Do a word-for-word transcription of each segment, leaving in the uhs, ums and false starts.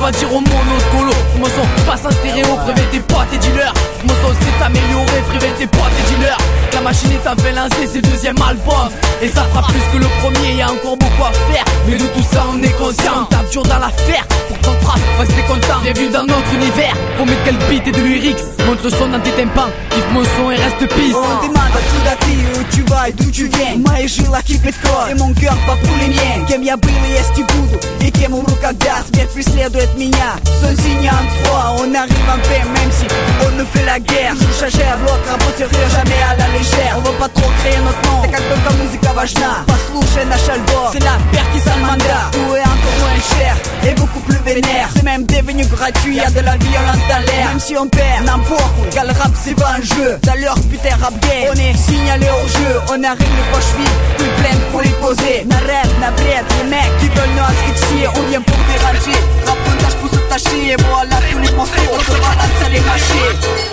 pas dire au monocolo. Mon son passe en stéréo, prévez tes potes et dealers. Mon son s'est amélioré, prévez tes potes et dealers. La machine est enfin lancée, c'est le deuxième album. Et ça fera plus que le premier, y'a encore beaucoup à faire. Mais de tout ça on est conscient, on tape dur dans l'affaire. Pour qu'on frappe, restez content, bienvenue dans notre univers. Faut mettre quel beat et de lyrics, montre le son dans tes tympans. Kiffe mon son et reste peace. On demande откуда ты, où tu vas et d'où tu viens. Мои жила кипит кровь, и mon cœur bat pour les miens. Кем я был и есть и буду, и кем умру, когда смерть преследует меня. Сон синий trois, on arrive en paix même si on nous fait la guerre. Toujours chargé à bloc, работа sérieux, jamais à la légère. On veut pas trop créer notre nom, так как только музыка важна. Послушай наш альбом, c'est la perquisition mandat. Tout est encore moins cher et beaucoup plus vénère. C'est même devenu gratuit, y'a de la violence dans l'air. Même si on perd, n'importe, car le rap c'est pas un jeu. D'ailleurs putain rap gay, on est signalé au jeu. On arrive les poches vides, plus pleines pour les poser. На рэп, на бред, les mecs qui veulent nous asphyxier. On vient pour déranger, rap montage pour se tâcher. Et voilà tous les morceaux, on se balance à les mâcher.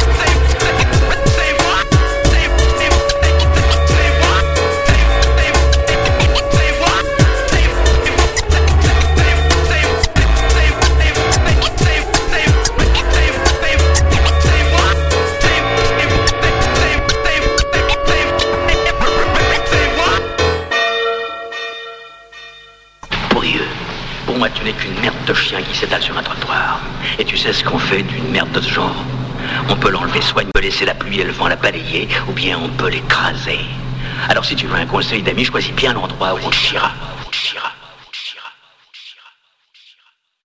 Pour moi, tu n'es qu'une merde de chien qui s'étale sur un trottoir. Et tu sais ce qu'on fait d'une merde de ce genre? On peut l'enlever, soit de laisser la pluie et le vent la balayer, ou bien on peut l'écraser. Alors si tu veux un conseil d'ami, choisis bien l'endroit où on te chiera.